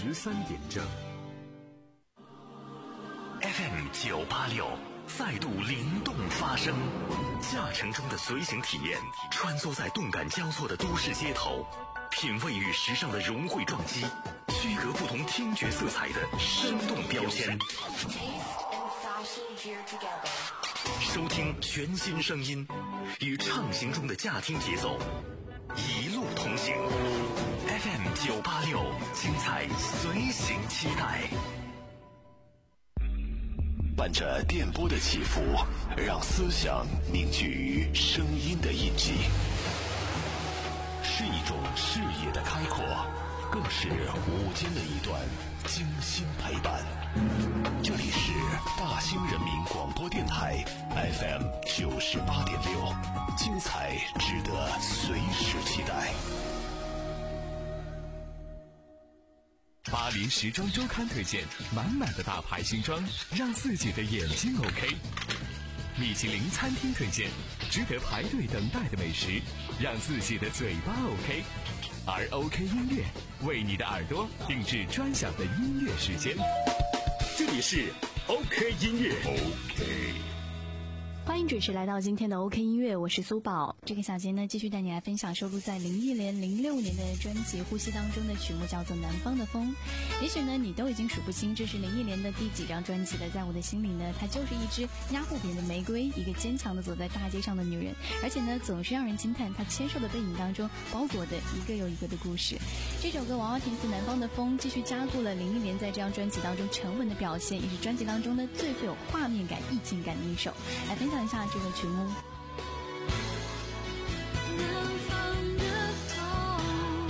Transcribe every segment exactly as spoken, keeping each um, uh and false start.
十三点正。 F M 九八六再度灵动发声，驾乘中的随行体验，穿梭在动感交错的都市街头，品味与时尚的融汇撞击，区隔不同听觉色彩的生动标签。收听全新声音，与畅行中的驾听节奏，一路同行。F M 九八六，精彩随行期待。 伴着电波的起伏，让思想凝聚于声音的印记，是一种视野的开阔，更是午间的一段精心陪伴。这里是大兴人民广播电台 F M 九十八点六，精彩值得随时期待。 巴黎时装周刊推荐满满的大牌新装，让自己的眼睛 OK。米其林餐厅推荐值得排队等待的美食，让自己的嘴巴 OK。而 OK 音乐为你的耳朵定制专享的音乐时间。这里是 OK 音乐 OK。 欢迎准时来到今天的 OK 音乐，我是苏宝。这个小节呢，继续带你来分享收录在林忆莲零六年的专辑《呼吸》当中的曲目，叫做《南方的风》。也许呢，你都已经数不清这是林忆莲的第几张专辑了。在我的心里呢，她就是一支压不扁的玫瑰，一个坚强的走在大街上的女人，而且呢，总是让人惊叹她纤瘦的背影当中包裹的一个又一个的故事。这首歌王耀庭词《南方的风》继续加固了林忆莲在这张专辑当中沉稳的表现，也是专辑当中呢最富有画面感、意境感的一首。来分享一下这个曲目。 南方的风，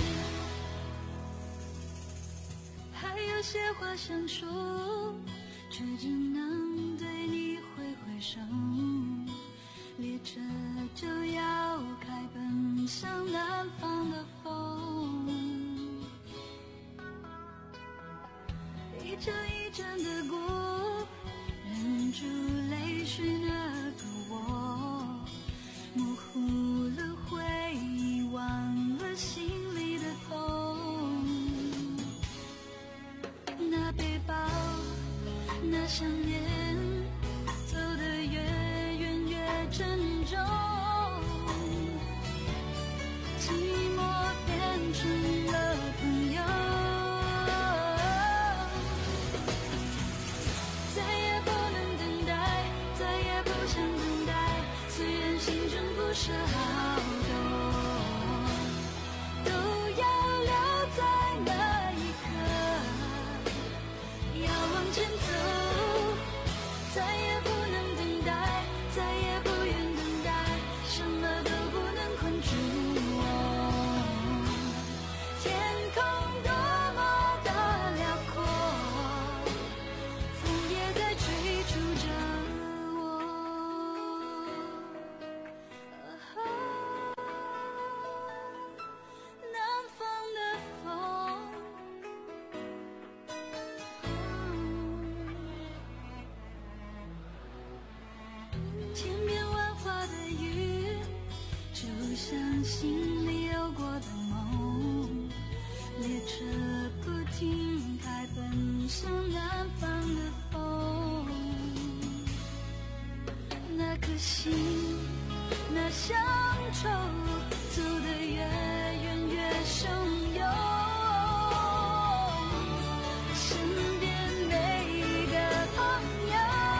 还有些话想说，却只能对你挥挥手。列车就要开奔向南方的风，一阵一阵的过，忍住泪水那个我，模糊了回忆，忘了心里的痛。那背包，那想念，走得越远越沉重，寂寞变成了朋友。不是好多，都要留在那一刻，要往前走，再也不能等待，再也不愿等待，什么都不能困住我。天空多么的辽阔，风也在追逐着心里有过的梦，列车不停开奔向南方的风，那颗心，那乡愁，走得越远越汹涌，身边每一个朋友，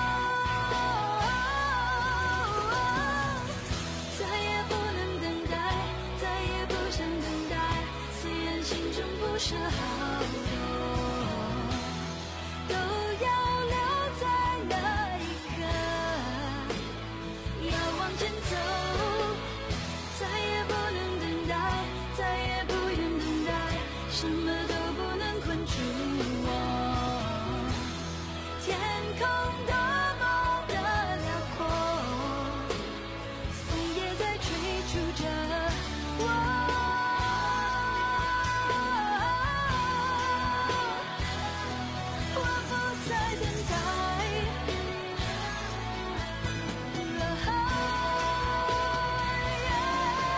再也不能等待，再也不想等待，虽然心中不是好多，都要留在那一刻，要往前走，再也不能等待，再也不愿等待，什么都不能困住我。天空多么的辽阔，风也在追逐着我。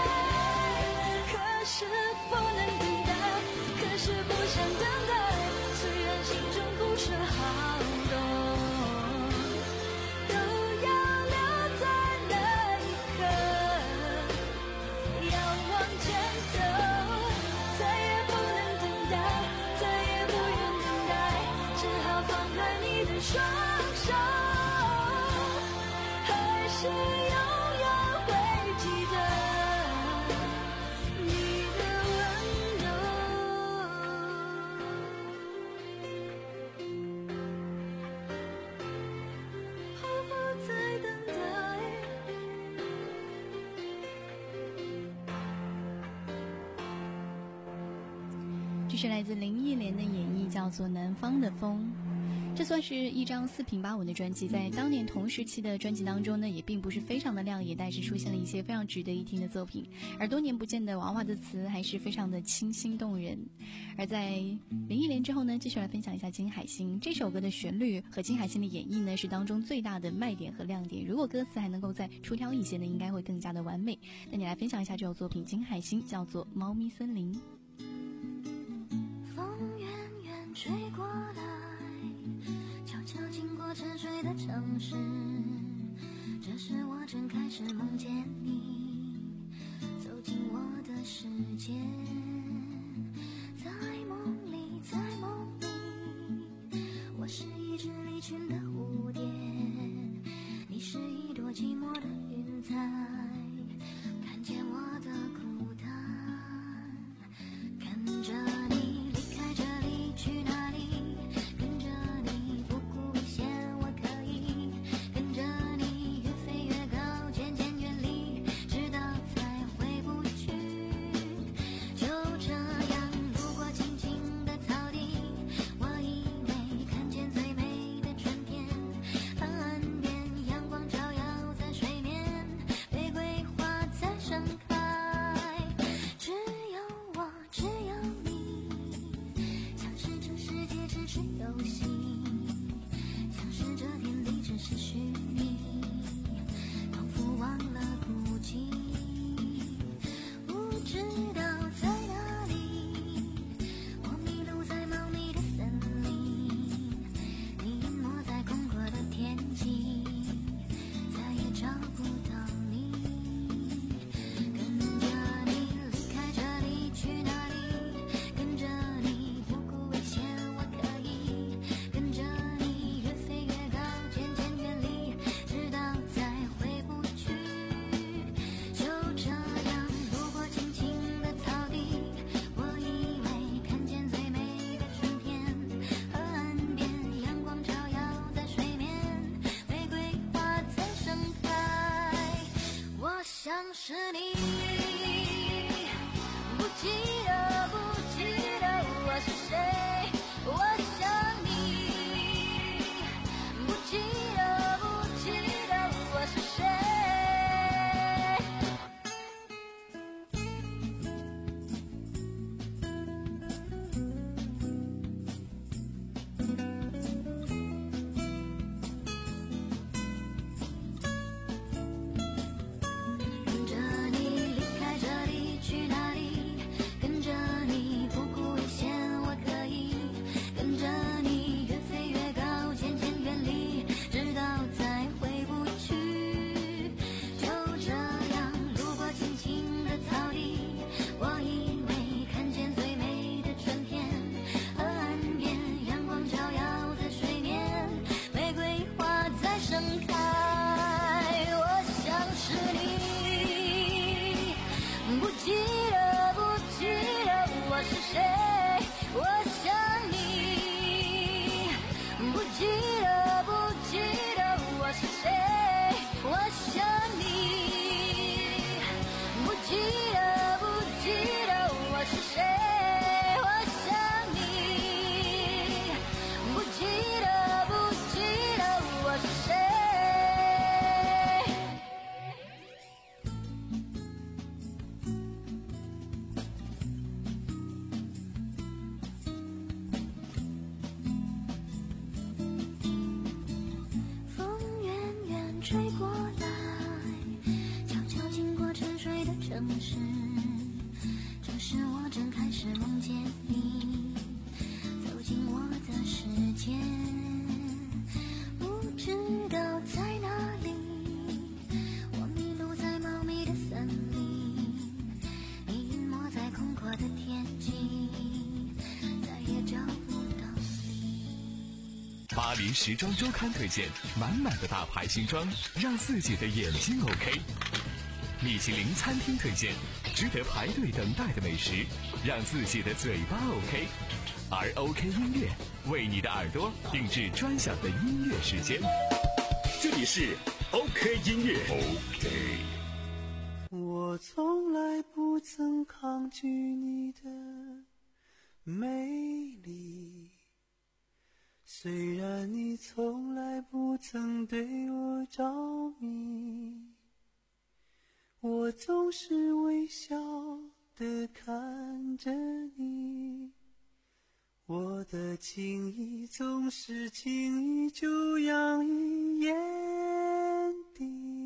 可是不能等待，可是不想等待， 舍好多，都要留在那一刻，要往前走，再也不能等待，再也不愿等待，只好放开你的双手，还是永远会记得你的温柔。我不再等待， 这是来自林忆莲的演绎，叫做《南方的风》。这算是一张四平八稳的专辑，在当年同时期的专辑当中呢，也并不是非常的亮眼，但是出现了一些非常值得一听的作品。而多年不见的娃娃的词还是非常的清新动人。而在林忆莲之后呢，继续来分享一下金海心。这首歌的旋律和金海心的演绎呢，是当中最大的卖点和亮点。如果歌词还能够再出挑一些呢，应该会更加的完美。那你来分享一下这首作品，金海心，叫做《猫咪森林》。 风远远吹过来，悄悄经过沉睡的城市，这时我正开始梦见你走进我的世界，在梦里，在梦里，我是一只离群的蝴蝶，你是一朵寂寞的云彩，看见我的孤单，看着你离开这里去哪里，跟着你不顾危险，我可以跟着你越飞越高，渐渐远离，直到再回不去。就这样路过青青的草地，我以为看见最美的春天，岸边阳光照耀在水面，玫瑰花在盛开，只有我，只有你，像是这世界只是游戏，像是这天地只是虚拟，仿佛忘了孤寂，不知道在哪里，我迷路在茂密的森林，你隐没在空阔的天际，再也找不到你，跟着你离开这里去哪里，跟着你不顾危险，我可以跟着你越飞越高，渐渐远离，直到再回不去。就这样路过青青的草地，我以为看见最美的春天，河岸边阳光照耀在水面，玫瑰花在盛开，我想是你，不记得，不记得我是谁，我想你，不记得，不记得我是谁。跟着你离开这里去哪里，跟着你不顾危险，我可以跟着你越飞越高，渐渐远离，直到再回不去。就这样路过青青的草地，我以为看见最美的春天，河岸边阳光照耀在水面，玫瑰花在盛开，我想是你，不记得，不记得我是谁，我想你，不记得，不记得我是谁，我想你，不记得，不记得我是谁，我想你，不记得，不记得我是谁。风远远吹过来，悄悄经过沉睡的城市，这时我正开始梦见你走进我的世界。 巴黎时装周刊推荐满满的大牌新装，让自己的眼睛 OK。米其林餐厅推荐值得排队等待的美食，让自己的嘴巴 OK。而 OK 音乐为你的耳朵定制专享的音乐时间。这里是 OK 音乐。 OK。 我从来不曾抗拒你的美丽，虽然你从来不曾对我着迷，我总是微笑地看着你，我的情意总是轻易就洋溢眼底。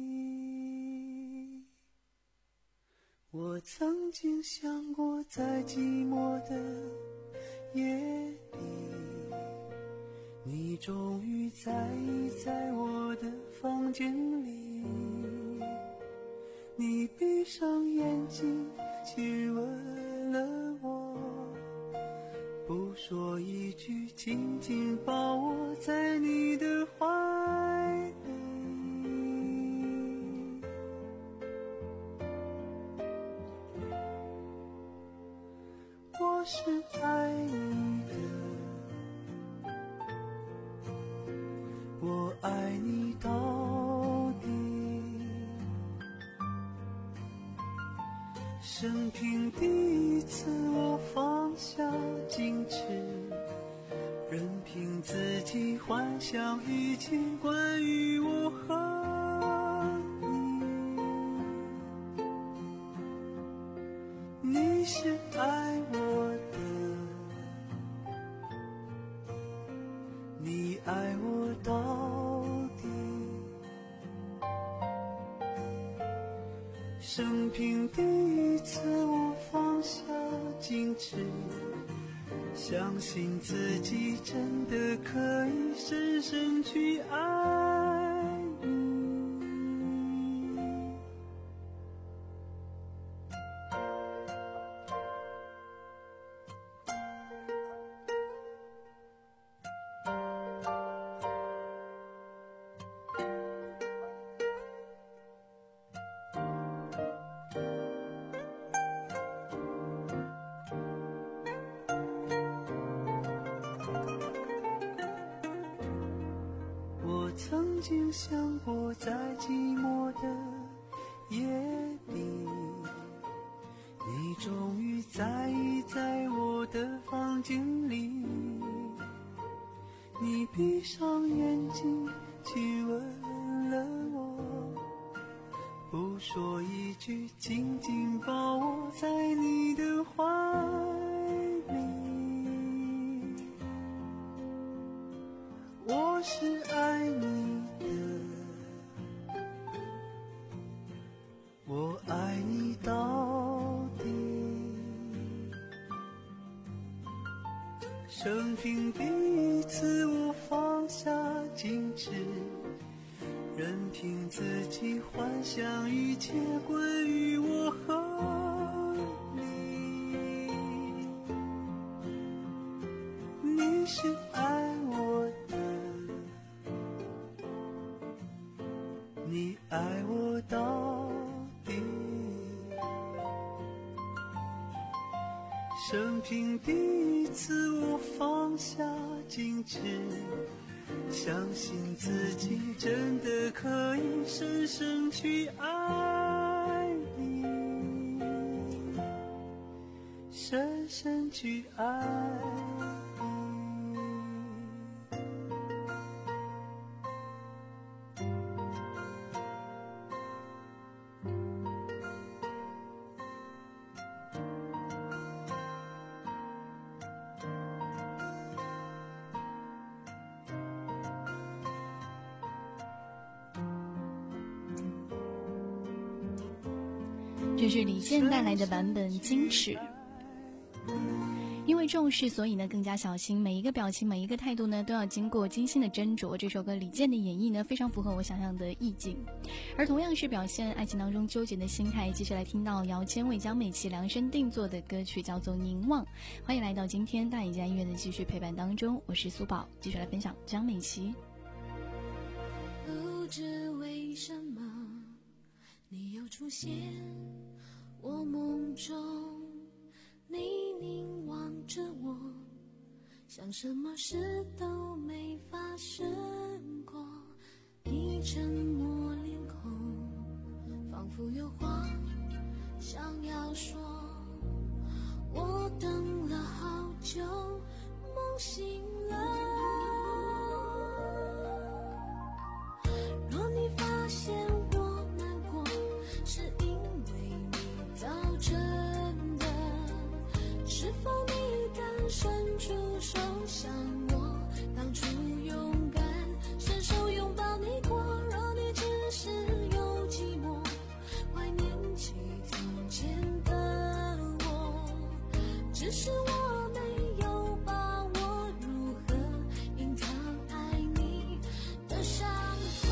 我曾经想过，在寂寞的夜里，你终于在意在我的房间里，你闭上眼睛亲吻了我，不说一句，紧紧抱我在你的怀里。我是爱你的，我爱你到底。生平第一次我放下矜持，任凭自己幻想一切关于我和你。你是爱我的，你爱我到底。生平第一次我放下矜持，相信自己真的可以深深去爱你。我曾经想过，在寂寞的夜里，你终于在意在我的房间里，你闭上眼睛亲吻了我，不说一句，紧紧抱我在你的怀里。我是爱你的，我爱你到底。生平第一次我放下矜持，任凭自己幻想一切关于我和你。你是爱我的，你爱我到底。生平第一次我放下矜持，相信自己真的可以深深去爱你，深深去爱你。 这是李健带来的版本《矜持》。因为重视，所以呢更加小心，每一个表情每一个态度呢都要经过精心的斟酌。这首歌李健的演绎呢非常符合我想象的意境。而同样是表现爱情当中纠结的心态，继续来听到姚谦为江美琪量身定做的歌曲叫做凝望。欢迎来到今天大野家音乐的继续陪伴当中，我是苏宝，继续来分享江美琪。 不知为什么你又出现我梦中，你凝望着我，像什么事都没发生过。你沉默脸孔，仿佛有话想要说。我等了好久，梦醒了。若你发现我难过，是因为你早真的，是否你敢伸出手向我当初勇敢伸手拥抱你过。若你只是有寂寞，怀念起从前的我，只是我没有把握如何隐藏爱你的伤口。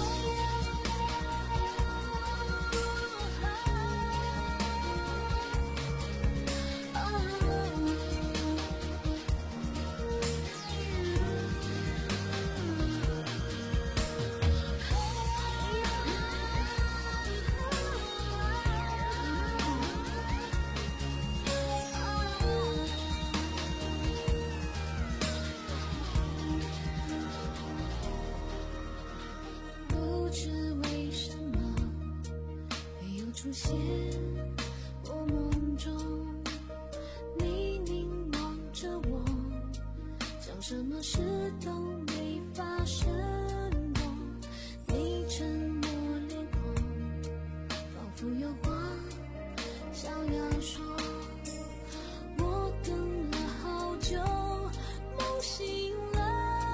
不知为什么你又出现我梦中，你凝望着我，像什么事都没发生过。你沉默脸孔，仿佛有话想要说。我等了好久，梦醒了。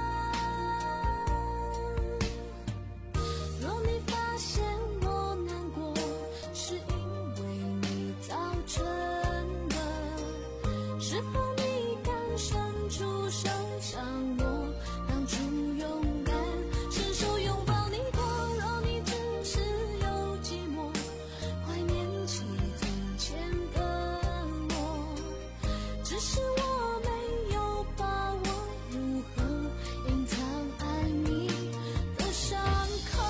若你发现我难过，是因为你早真的，是否你敢伸出手向我当初勇敢伸手拥抱你过。若你只是有寂寞，怀念起从前的我，只是我没有把握如何隐藏爱你的伤口。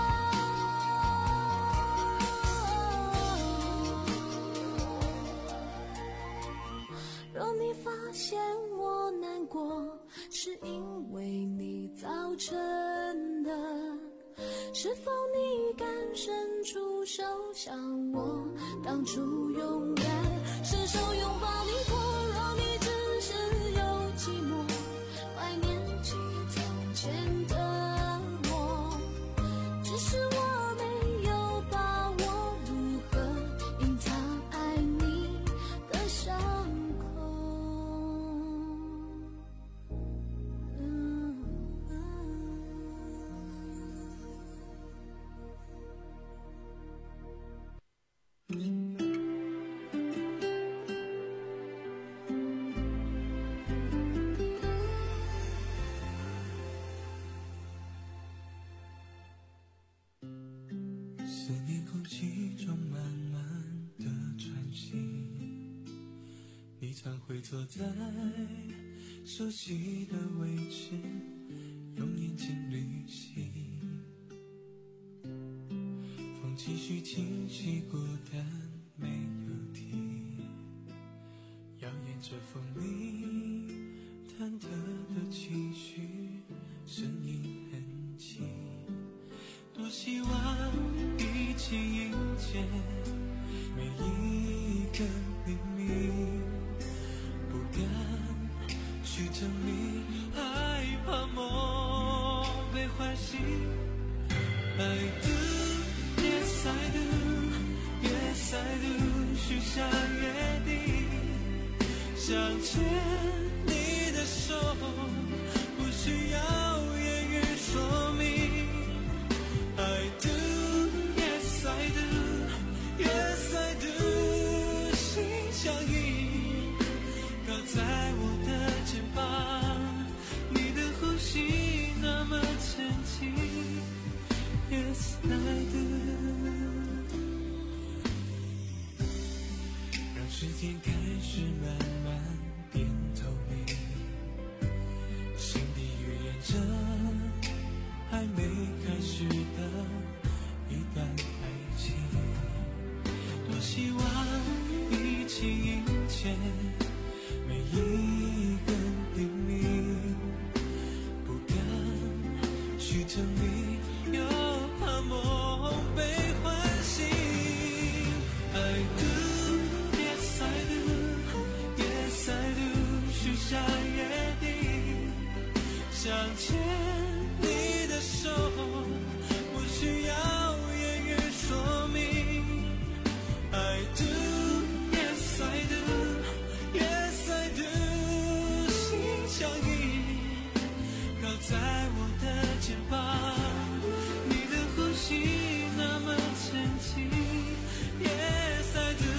若你发现我难过，是因为你早真的，是否你敢伸出手向我当初勇敢伸手拥抱你过。若你只是有寂寞，怀念起从前的我，只是我没有把握如何隐藏爱你的伤口。嗯思念空气中慢慢的喘息，你常会坐在熟悉的位置，用眼睛旅行。风继续清晰，孤单没有停，摇曳着风里忐忑的情绪，声音很轻。多希望一起迎接每一个黎明，不敢去证明，害怕梦被唤醒。I do, yes I do, yes I do， 许下约定，想牵你的手，不需要言语说明。I do, yes I do, yes I do， 心相印，刻在我的牵你的手，不需要言语说明。I do, yes I do, yes I do， 心相印，靠在我的肩膀，你的呼吸那么沉静。Yes I do，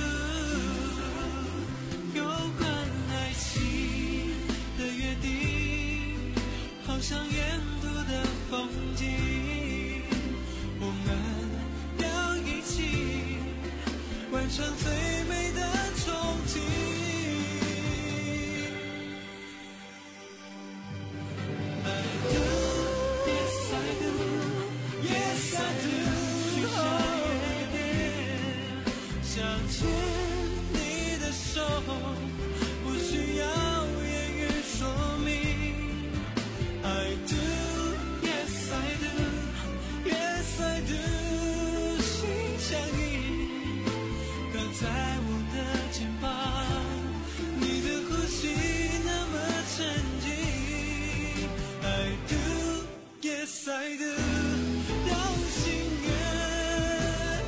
有关爱情的约定，好像沿途的风景，我们要一起完成最美的憧憬。I do, yes I do, yes I do， 许下约定，想牵你的手，不需要言语说明。I do, yes I do, yes I do， 心相印，靠在我的肩膀，你的呼吸那么沉静。I do, yes I do， 让心愿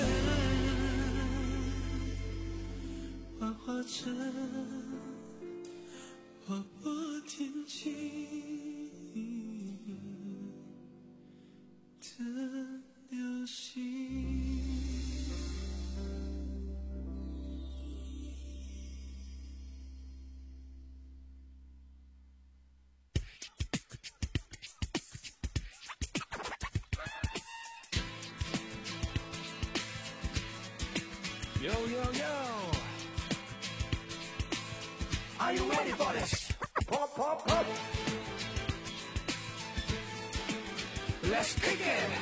幻化成划破天际的流星。 Yo, yo, yo. Are you ready for this? Pop, pop, pop. Let's kick it.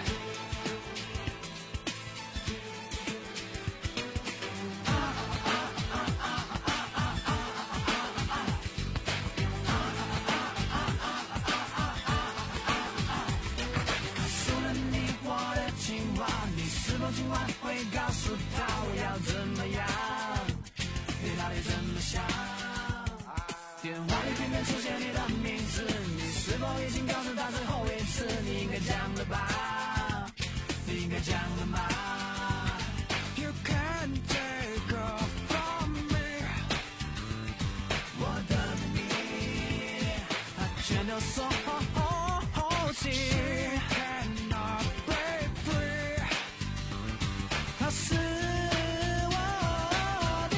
You can't take off from me， 我的秘密全都锁起。She cannot break free， 她是我的。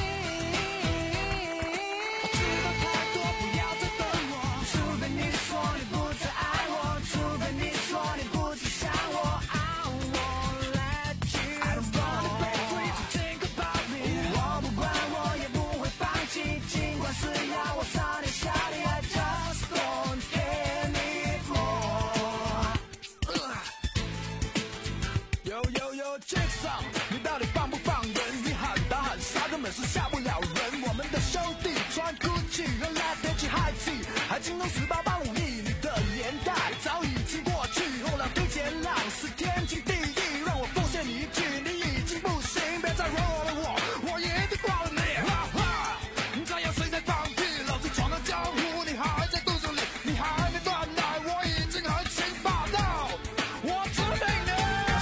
我知道太多，不要再等我，除非你说你不再爱我，除非你说你不再想我。你到底放不放人？你喊打喊杀根本是吓不了人。我们的兄弟穿 Gucci 原来得起 High Tea， 还精通十八般武艺，你的年代早已经过去。后来推前浪是天经地义，让我奉献你一句，你已经不行，别再惹了我，我一定挂了你。哈哈，这样谁在放屁？老子闯了江湖，你还在肚子里，你还没断奶，我已经横行霸道，我致命的。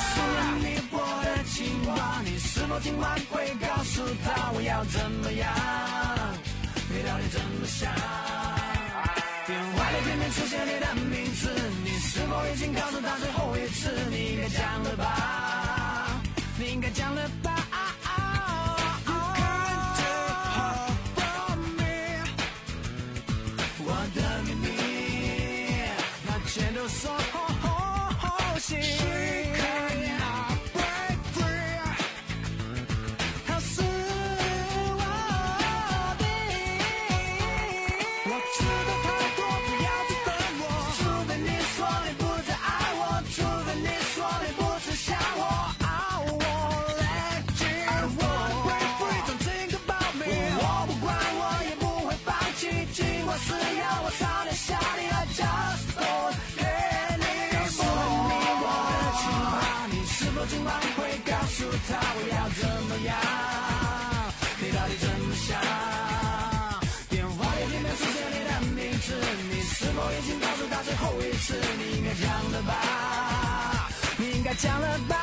你是否今晚会告诉他我要怎么样？你到底怎么想？电话里偏偏出现你的名字，你是否已经告诉他最后一次？你应该讲了吧，你应该讲了吧。You can't take her from me， 我的秘密，它全都锁起。是要我早点下你 I just don't care 我已经告诉他最后一次，你应该讲了吧，你应该讲了吧。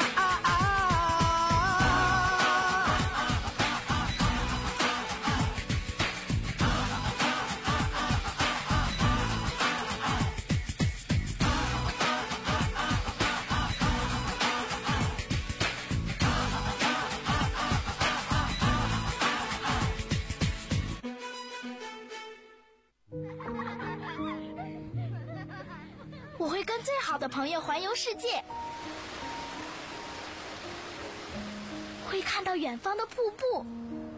我会跟最好的朋友环游世界，会看到远方的瀑布，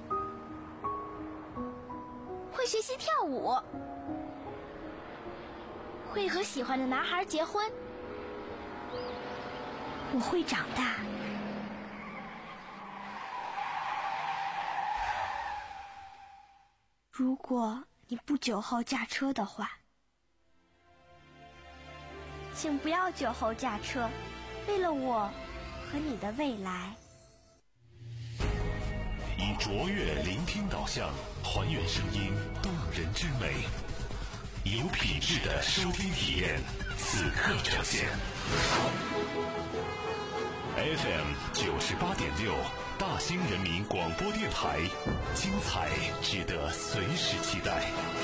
会学习跳舞，会和喜欢的男孩结婚。我会长大。 如果你不酒后驾车的话，请不要酒后驾车，为了我和你的未来。 以卓越聆听导向，还原声音动人之美，有品质的收听体验，此刻呈现。F M 九十八点六，大兴人民广播电台，精彩值得随时期待。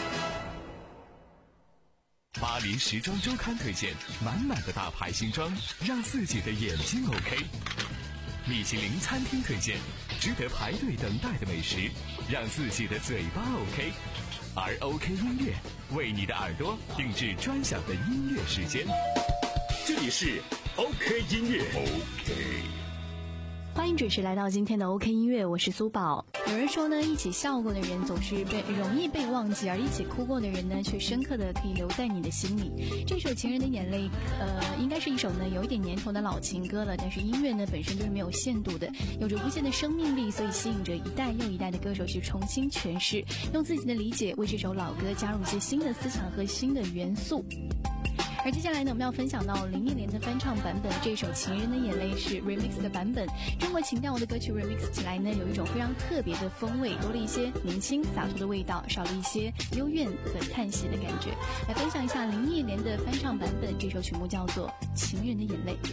巴黎时装周刊推荐，满满的大牌新装，让自己的眼睛 OK。米其林餐厅推荐，值得排队等待的美食，让自己的嘴巴 OK。而 OK 音乐为你的耳朵定制专享的音乐时间。这里是 OK 音乐 OK。 欢迎准时来到今天的 OK 音乐，我是苏宝。有人说呢，一起笑过的人总是被容易被忘记，而一起哭过的人呢，却深刻的可以留在你的心里。这首《情人的眼泪》，呃，应该是一首呢有一点年头的老情歌了，但是音乐呢本身就是没有限度的，有着无限的生命力，所以吸引着一代又一代的歌手去重新诠释，用自己的理解为这首老歌加入一些新的思想和新的元素。而接下来呢，我们要分享到林忆莲的翻唱版本，这首《情人的眼泪》是 remix 的版本。中国情调的歌曲 remix 起来呢，有一种非常特别的风味，多了一些年轻洒脱的味道，少了一些幽怨和叹息的感觉。来分享一下林忆莲的翻唱版本，这首曲目叫做《情人的眼泪》。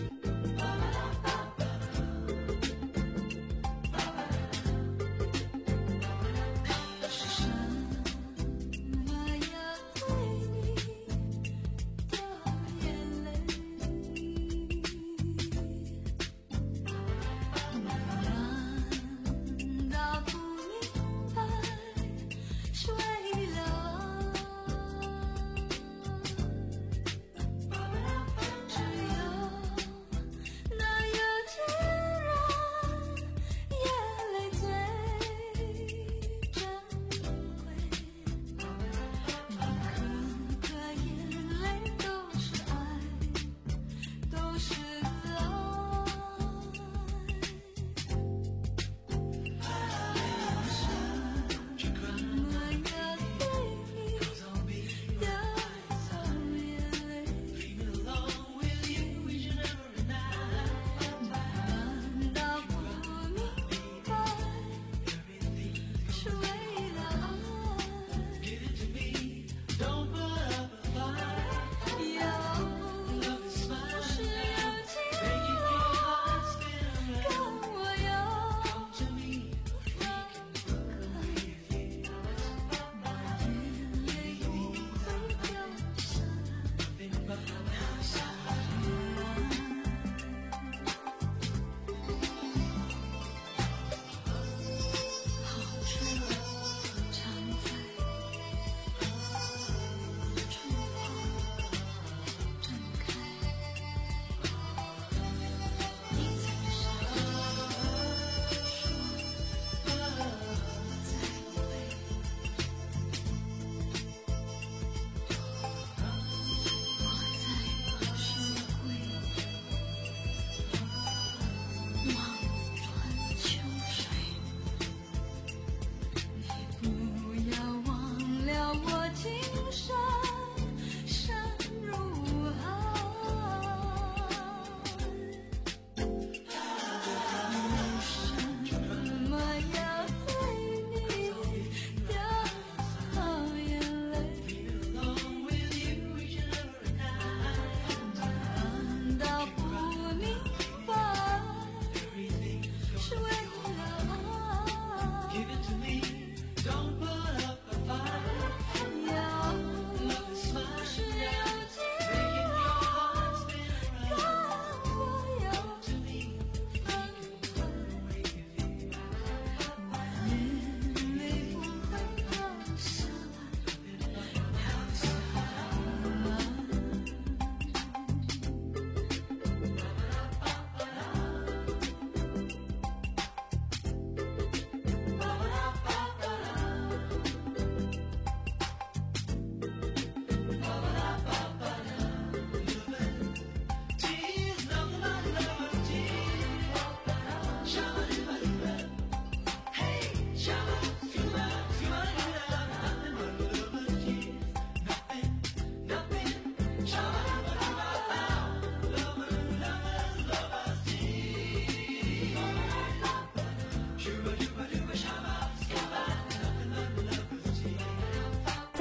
只有那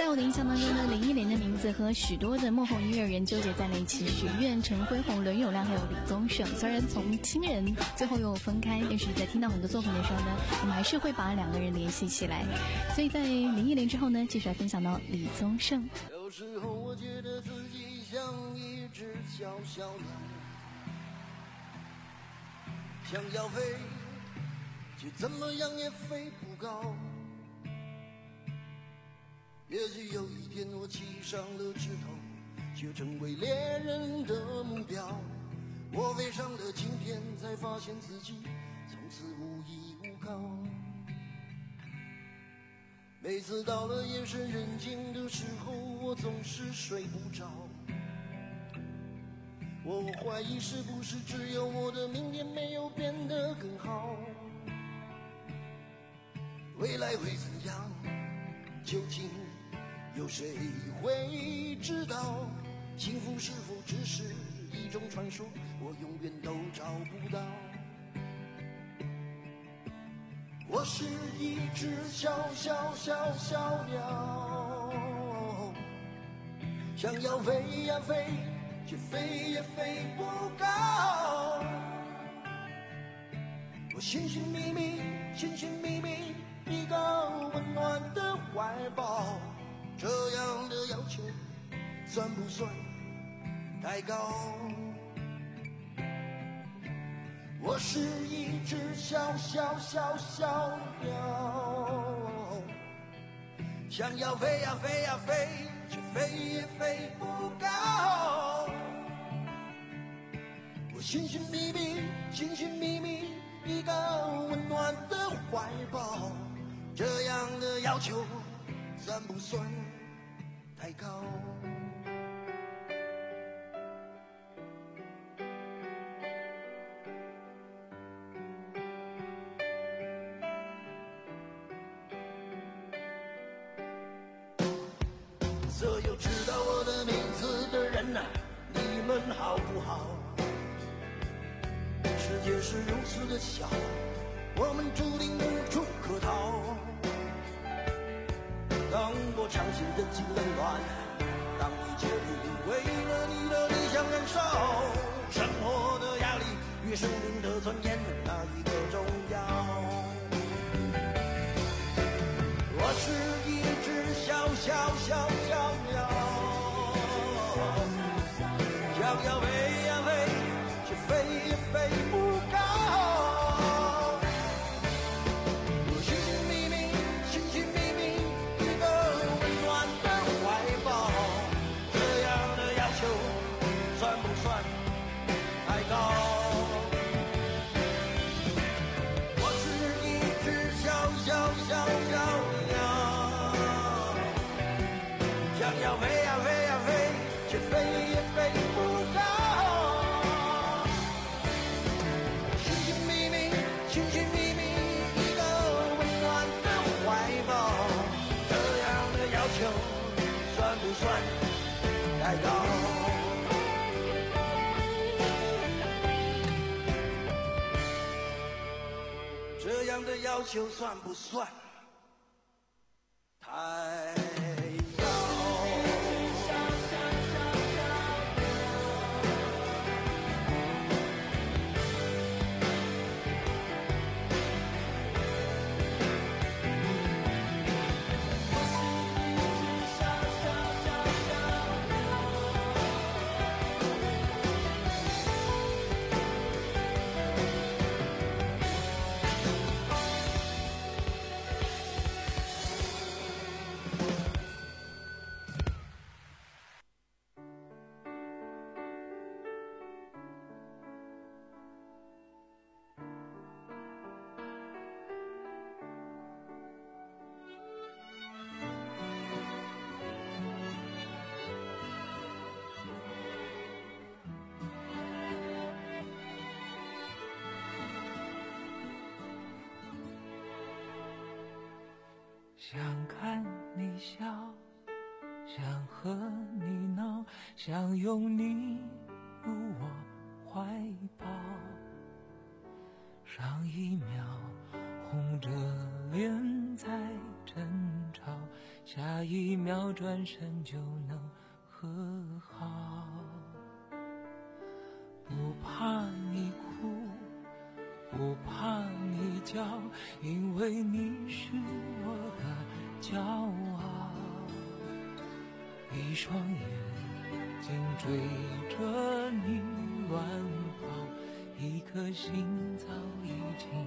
在我的印象当中呢，林忆莲的名字和许多的幕后音乐人纠结在了一起，许愿、陈辉宏、伦永亮还有李宗盛。虽然从亲人最后又分开，但是在听到很多作品的时候呢，我们还是会把两个人联系起来。所以在林忆莲之后呢，继续来分享到李宗盛。 有时候我觉得自己像一只小小鸟，想要飞，却怎么样也飞不高。也许有一天我栖上了枝头，却成为猎人的目标。我飞上了青天，才发现自己从此无依无靠。每次到了夜深人静的时候，我总是睡不着。我怀疑是不是只有我的明天没有变得更好，未来会怎样，究竟有谁会知道？幸福是否只是一种传说，我永远都找不到。我是一只小小小小鸟，想要飞呀飞，却飞也飞不高。我寻寻觅觅，寻寻觅觅一个温暖的怀抱，这样的要求算不算太高？我是一只小小小小鸟，想要飞呀飞呀飞，却飞也飞不高。我寻寻觅觅，寻寻觅觅一个温暖的怀抱，这样的要求算不算太高？所有知道我的名字的人啊，你们好不好？世界是如此的小，我们注定无处可逃。当我尝尽人情冷暖，当你决定为了你的理想燃烧，生活的压力与生命的尊严哪一个重要？我是一只小小小小鸟，想要飞呀飞，却飞也飞不高。我寻寻觅觅，寻寻觅觅一个温暖的怀抱，这样的要求算不算太高？我是一只小小小小想要飞呀飞呀飞，却飞也飞不高。寻寻觅觅，寻寻觅觅一个温暖的怀抱，这样的要求算不算太高？这样的要求算不算太想看你笑，想和你闹，想拥你入我怀抱。上一秒红着脸在争吵， 下一秒转身就能和好。不怕你哭，不怕你叫，因为你是我的骄傲。一双眼紧追着你乱跑，一颗心早已经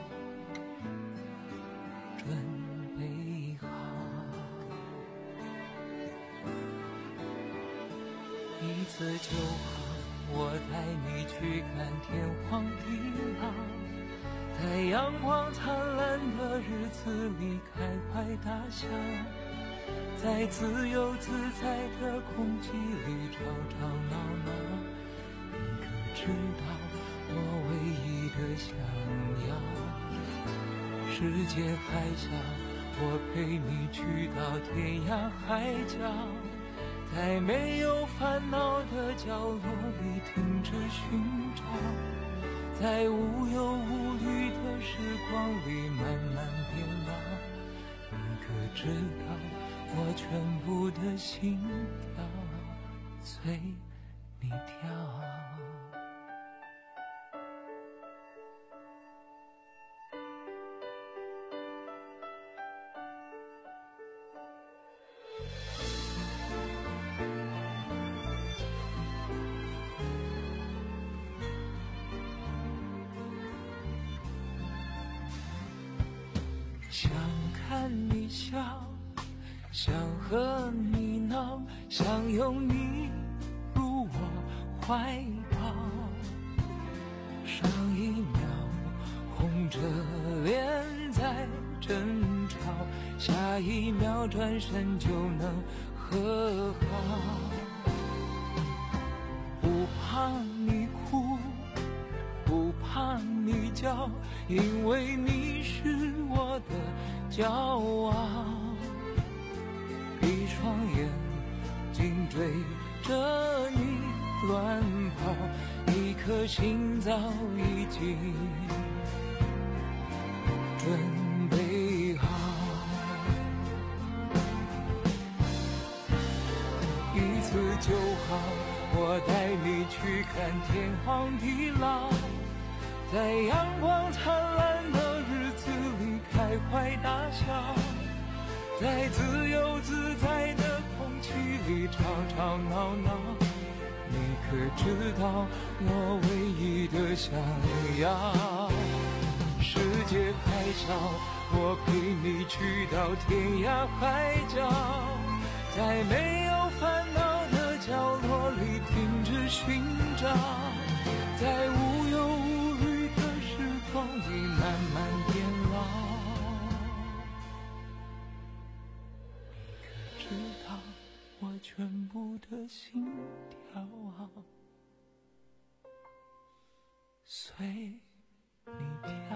准备好。一次就好，我带你去看天荒地老，在阳光灿烂的日子里开怀大笑，在自由自在的空气里吵吵闹闹。你可知道我唯一的想要，世界还小，我陪你去到天涯海角，在没有烦恼的角落里停止寻找，在无忧无虑的时光里慢慢变老。你可知道我全部的心跳随你跳。想看你笑，想和你闹，想拥你入我怀抱。上一秒红着脸在争吵，下一秒转身就能和好。不怕你哭，不怕你叫，因为你是我的骄傲。一双眼紧追着你乱跑，一颗心早已经准备好。一次就好，我带你去看天荒地老，在阳光灿烂的日子里开怀大笑，在自由自在的空气里吵吵闹闹。你可知道我唯一的想要，世界还小，我陪你去到天涯海角，在没有烦恼的角落里停止寻找，在无忧无虑的时光里慢慢变老。你可知道我全部的心跳啊随你跳。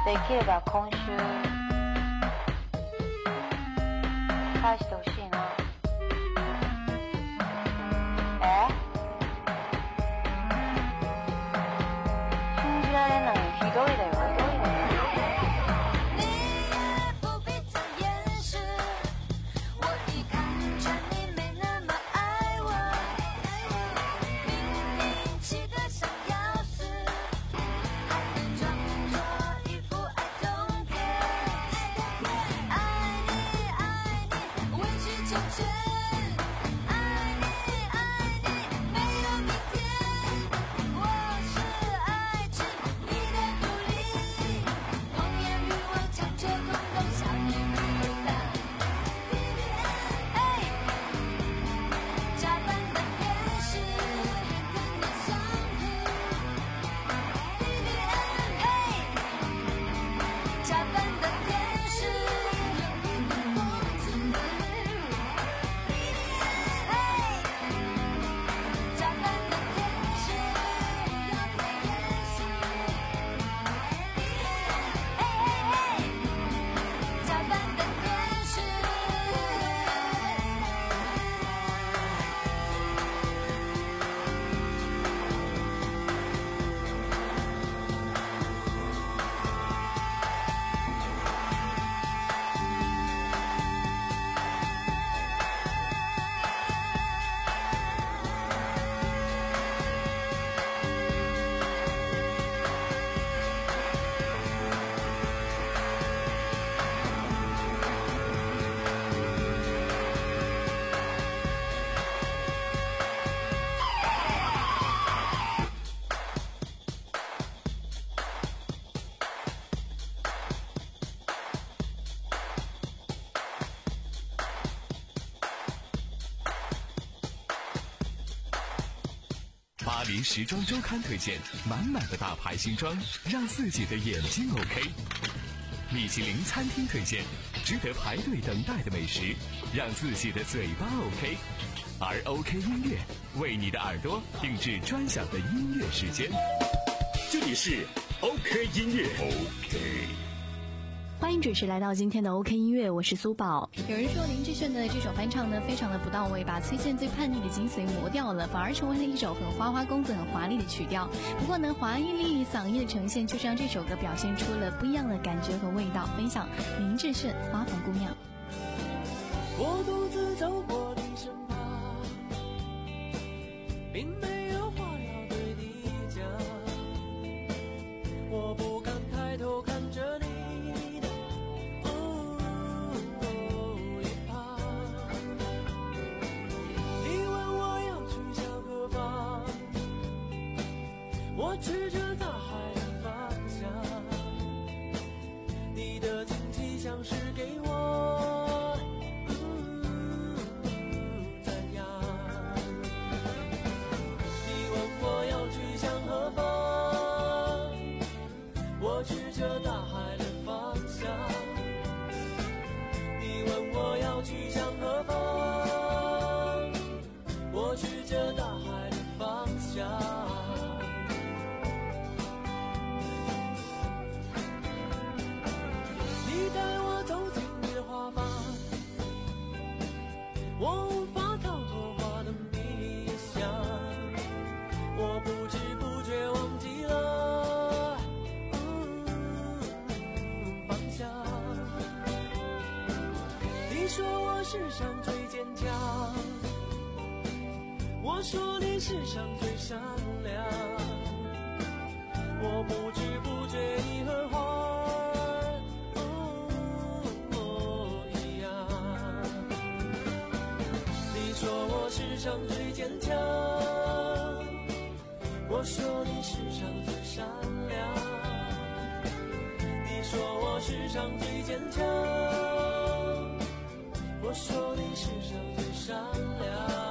できれば今週返してほしいな。え？信じられない、ひどいだよ。 巴黎时装周刊推荐满满的大牌新装，让自己的眼睛 OK。米其林餐厅推荐值得排队等待的美食，让自己的嘴巴 OK。而 OK 音乐为你的耳朵定制专享的音乐时间。 这里是 OK 音乐 OK。 欢迎准时来到今天的 OK 音乐，我是苏宝。有人说林志炫的这首翻唱呢非常的不到位，把崔健最叛逆的精髓磨掉了，反而成为了一首很花花公子很华丽的曲调。不过呢，华丽嗓音的呈现就是让这首歌表现出了不一样的感觉和味道。分享林志炫《花房姑娘》。 我独自走过你身旁，并没有话要对你讲，我不敢抬头看着你我指着大海的方向，你的惊奇像是给我、嗯、怎样？你问我要去向何方，我指着大海的方向。你问我要去向何方，我指着大海的方向。我无法逃脱花的迷香，我不知不觉忘记了、嗯、方向。你说我世上最坚强，我说你世上最善良，我不知不觉已和花世上最坚强，我说你世上最善良。你说我世上最坚强，我说你世上最善良。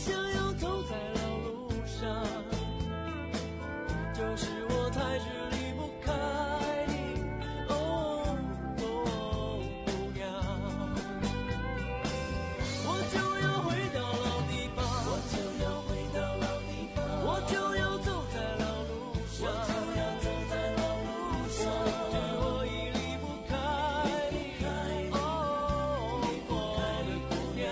想要走在老路上，就是我太是离不开你，哦哦，姑娘，我就要回到老地方，我就要回到老地方，我就要走在老路上，我就要走在老路上，我已离不开你，哦，我的姑娘，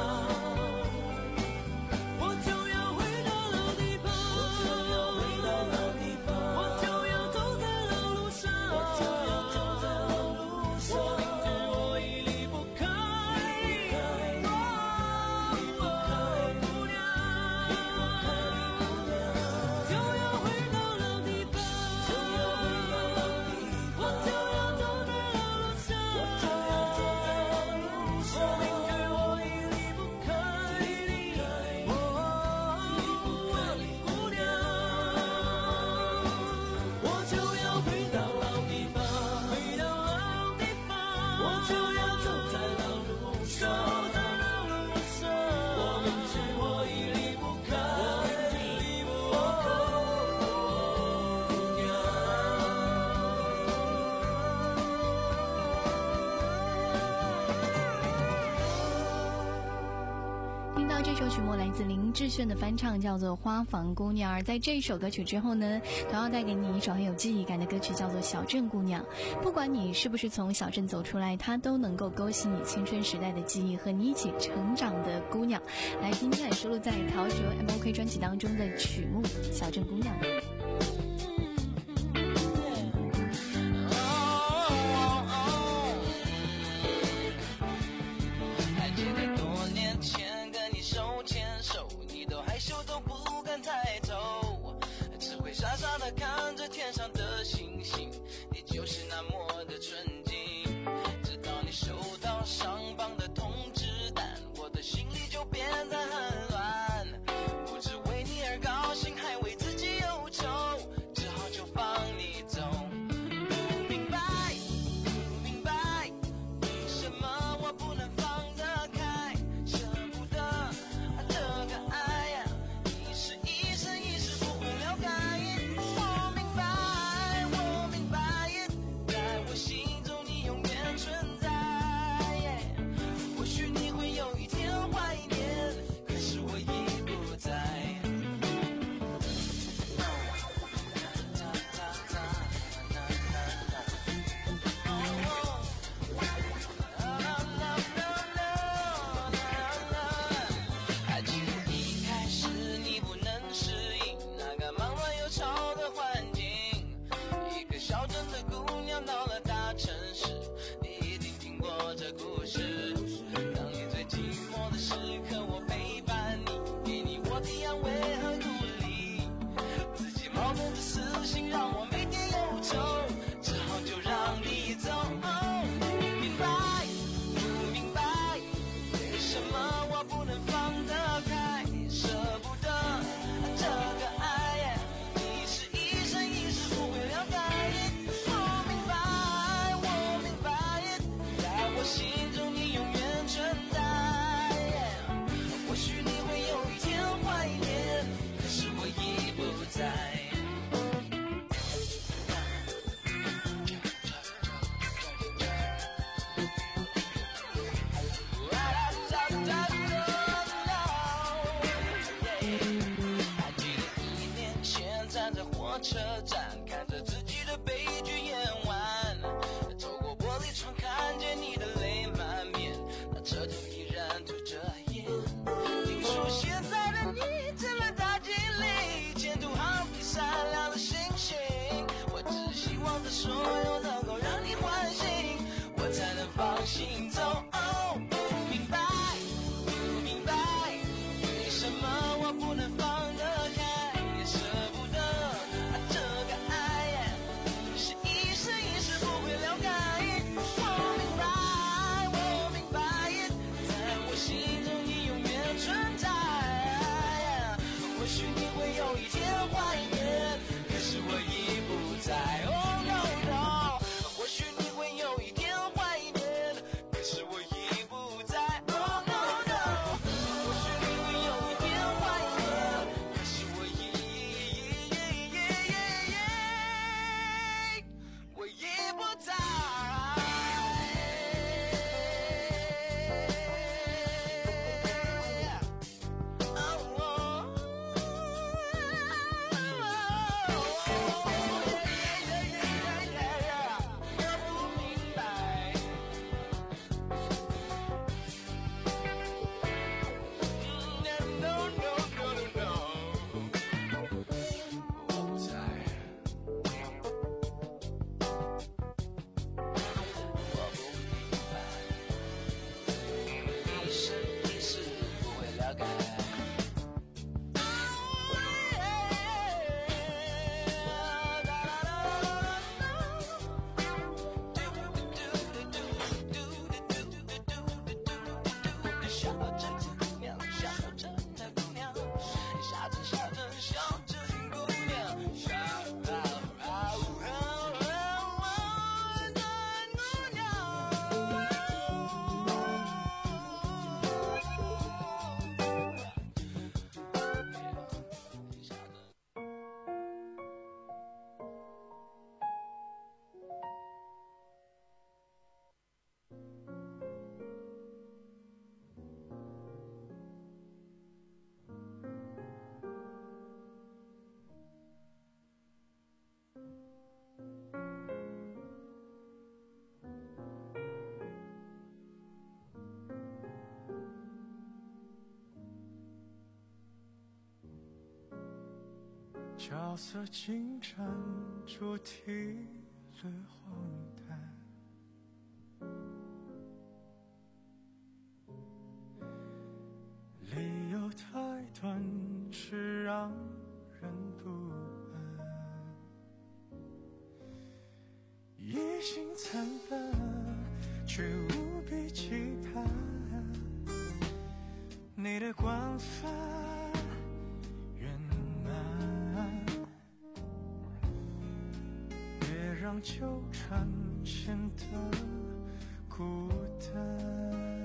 我就要回到老地方，我就要回到老地方，我就要走在老路上，我就要走在老路上，我明知我已离不开你，哦，我的姑娘，就要回到老地方，就要回到老地方，我就要走在老路上，我就要走在老路上，我明知我已离不开你，哦，我的姑娘，我就要回到老地方，回到老地方，我就要走在老路上，走在老路上，我明知我已离不开你，哦，姑娘。 听到这首曲目来自林志炫的翻唱，叫做《花房姑娘》。而在这首歌曲之后呢，同样带给你一首很有记忆感的歌曲，叫做《小镇姑娘》。不管你是不是从小镇走出来，它都能够勾起你青春时代的记忆，和你一起成长的姑娘。来听听看收录在陶喆 M O K 专辑当中的曲目《小镇姑娘》。 还记得多年前跟你手牵手，你都害羞都不敢抬头，只会傻傻的看着天上的星星，你就是那么的纯净。直到你收到上榜的通知单，我的心里就变得很乱，不知为你而高兴，还为自己忧愁，只好就放你走。不明白，不明白，为什么我不能放得开，舍不得这个爱呀，你是一生一世不会了解。我明白，我明白，在我心中你永远存在。或许你会有一天怀念，可是我已不在。还记得一开始你不能适应那个忙乱又吵的环境，一个小镇的姑娘到了大城市，你一定听过这故事。当你最寂寞的时刻，我陪伴你，给你我的安慰和鼓励，自己矛盾的私心让我每天忧愁，只好就让你走。不明白，不明白，为什么我不能放得开，舍不得这个爱，你是一生一世不会了解。我明白，我明白，在我心中你永远存在。或许你会有一天怀念，可是我已不在。还记得一年前站在火车站，看着自己的悲剧演完，透过玻璃窗看见你的泪满面，那车头依然吐着烟。听说现在的你成了大经理，前途好比闪亮的星星，我只希望这所有能够让你欢心，我才能放心走。哦，不明白，不明白，为什么我不能放得开，舍不得这个爱，你是一生一世不会了解。我明白，我明白，在我心中你永远存在。或许你会有一天怀念，可是我已不在。Oh no no， 或许你会有一天怀念，可是我已不在。Oh no no， 或许你会有一天角色进展主题了荒诞，理由太短是让人不安，一心惨淡却无比期盼，你的光发圆满，别让纠缠显得孤单，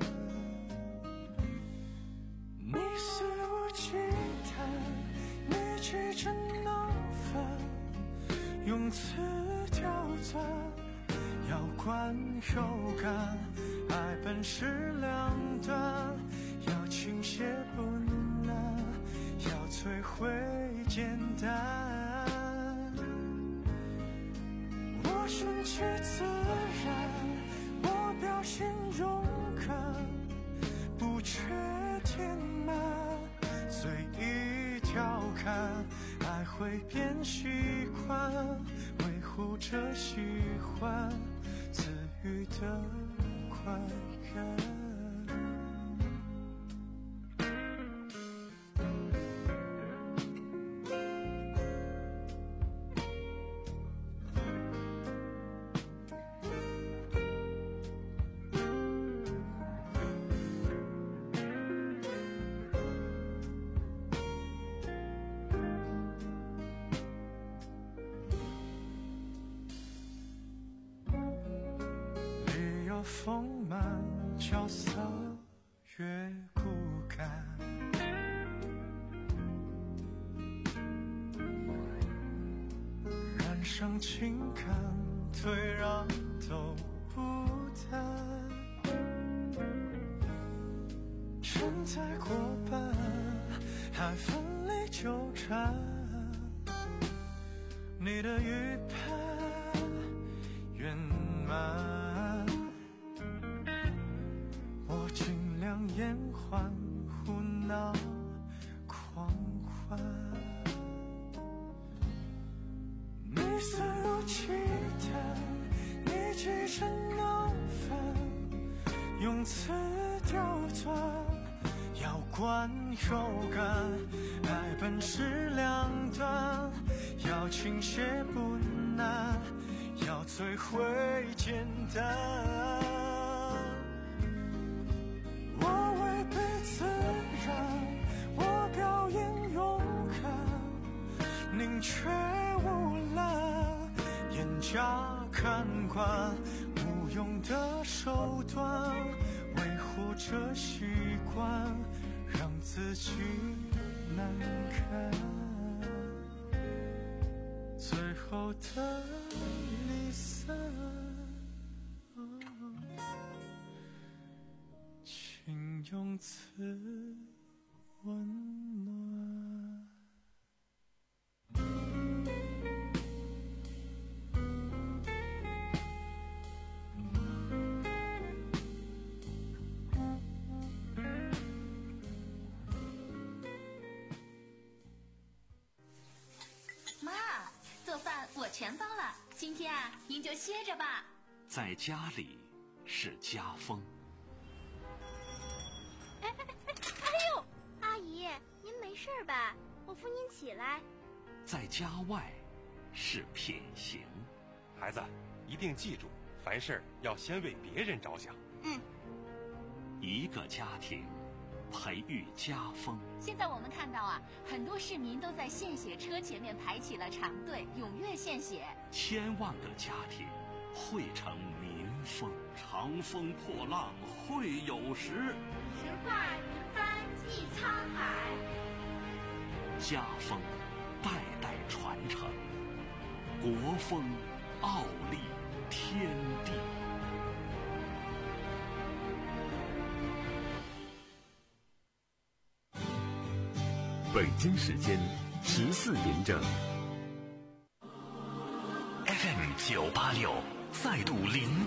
你肆无忌惮，你气成闹翻，用词刁钻，要观有感，爱本是两端，要倾泻不难，要摧毁简单。我顺其自然，我表现勇敢，不缺填满，随意调侃，爱会变习惯，维护着喜欢，自愈的快感。丰满角色越骨感，染上情感退让都不淡，身在过半还奋力纠缠，你的预判圆满，尽量延缓胡闹狂欢，你肆无忌惮，你气成闹翻，用词刁钻，要观有感，爱本是两端，要倾泻不难，要摧毁简单。宁缺毋滥，严加看管，无用的手段，维护着习惯，让自己难堪，最后的离散，请用词温暖。 做饭我全包了，今天啊，您就歇着吧。 在家里是家风。 哎哎哎！哎呦，阿姨，您没事吧？我扶您起来。 在家外是品行。 孩子，一定记住，凡事要先为别人着想。 嗯。 一个家庭培育家风。 现在我们看到啊，很多市民都在献血车前面排起了长队，踊跃献血。 千万个家庭汇成民风，长风破浪会有时， 石化云帆济沧海。 家风代代传承，国风傲立天地。 北京时间十四点整。 F M 九八六再度灵